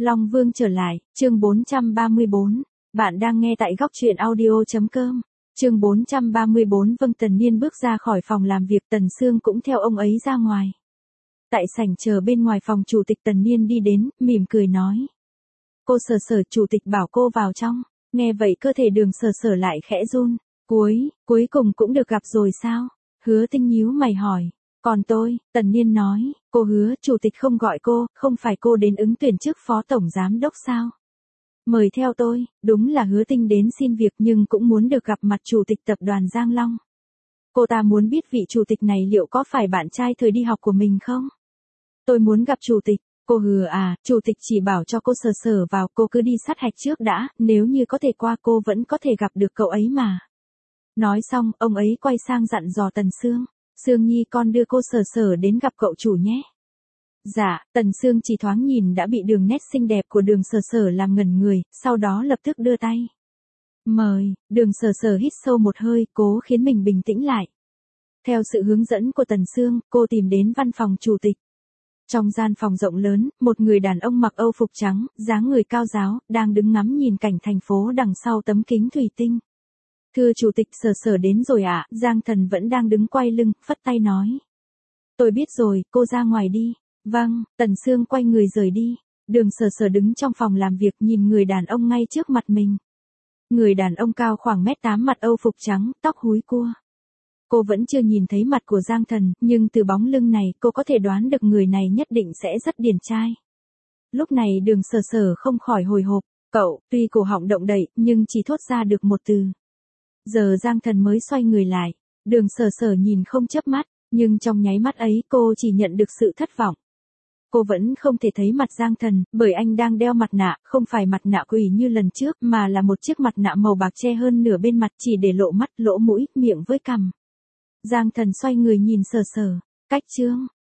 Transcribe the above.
Long Vương trở lại, chương 434. Bạn đang nghe tại góc truyện audio.com. Chương 434. Vâng, Tần Niên bước ra khỏi phòng làm việc, Tần Sương cũng theo ông ấy ra ngoài. Tại sảnh chờ bên ngoài phòng chủ tịch, Tần Niên đi đến, mỉm cười nói. Cô Sở Sở, chủ tịch bảo cô vào trong. Nghe vậy cơ thể Đường Sở Sở lại khẽ run. Cuối cùng cũng được gặp rồi sao? Hứa Tinh nhíu mày hỏi. Còn tôi, Tần Niên nói, cô Hứa, chủ tịch không gọi cô, không phải cô đến ứng tuyển chức phó tổng giám đốc sao? Mời theo tôi. Đúng là Hứa Tinh đến xin việc nhưng cũng muốn được gặp mặt chủ tịch tập đoàn Giang Long. Cô ta muốn biết vị chủ tịch này liệu có phải bạn trai thời đi học của mình không? Tôi muốn gặp chủ tịch. Cô Hứa à, chủ tịch chỉ bảo cho cô Sở Sở vào, cô cứ đi sát hạch trước đã, nếu như có thể qua cô vẫn có thể gặp được cậu ấy mà. Nói xong, ông ấy quay sang dặn dò Tần Sương. Sương Nhi, con đưa cô Sở Sở đến gặp cậu chủ nhé. Dạ, Tần Sương chỉ thoáng nhìn đã bị đường nét xinh đẹp của Đường Sở Sở làm ngẩn người, sau đó lập tức đưa tay. Mời. Đường Sở Sở hít sâu một hơi, cố khiến mình bình tĩnh lại. Theo sự hướng dẫn của Tần Sương, cô tìm đến văn phòng chủ tịch. Trong gian phòng rộng lớn, một người đàn ông mặc âu phục trắng, dáng người cao ráo, đang đứng ngắm nhìn cảnh thành phố đằng sau tấm kính thủy tinh. Thưa chủ tịch, Sở Sở đến rồi ạ. Giang Thần vẫn đang đứng quay lưng, phất tay nói. Tôi biết rồi, cô ra ngoài đi. Vâng. Tần Sương quay người rời đi. Đường Sở Sở đứng trong phòng làm việc nhìn người đàn ông ngay trước mặt mình. Người đàn ông cao khoảng 1m8, mặt âu phục trắng, tóc húi cua. Cô vẫn chưa nhìn thấy mặt của Giang Thần, nhưng từ bóng lưng này cô có thể đoán được người này nhất định sẽ rất điển trai. Lúc này Đường Sở Sở không khỏi hồi hộp. Cậu, tuy cổ họng động đậy, nhưng chỉ thốt ra được một từ. Giờ Giang Thần mới xoay người lại. Đường Sở Sở nhìn không chớp mắt, nhưng trong nháy mắt ấy cô chỉ nhận được sự thất vọng. Cô vẫn không thể thấy mặt Giang Thần, bởi anh đang đeo mặt nạ, không phải mặt nạ quỷ như lần trước, mà là một chiếc mặt nạ màu bạc che hơn nửa bên mặt, chỉ để lộ mắt, lỗ mũi, miệng với cằm. Giang Thần xoay người nhìn Sở Sở. Cách chương.